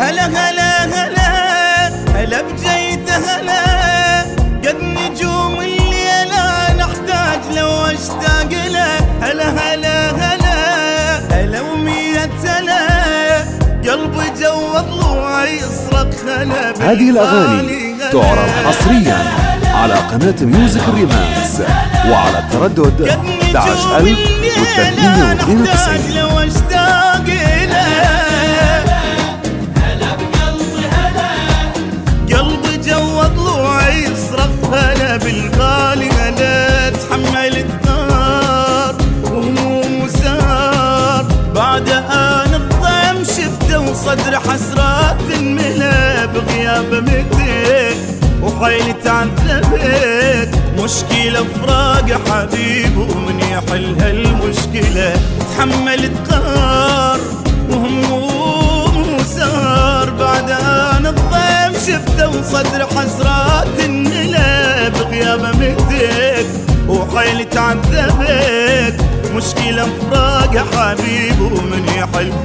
هلا هلا هلا هلا بجيت هلا قد نجوم الليلة نحتاج لو اشتاق له. هلا هلا هلا هلا ومية هلا قلبي جو ضلوع يصرخ هلا. هذه الأغاني تعرض حصريا على قناة ميوزك الريماكس وعلى التردد 11392. لو اشتاق له. قلبي جو ضلوع يصرخ هلا بالغالي. هلا تحملت نار وهموم وسار بعد انا الضيم شفته وصدر حسرات الملا بغياب متك وحيلي تعذبت. مشكلة فراق حبيب ومن يحل هالمشكلة. تحملت قهر وهموم وسار بعد انا الضيم شفته وصدر حسرات النلا بغياب متك وحيلي تعذبت. مشكلة فراق حبيب ومن يحل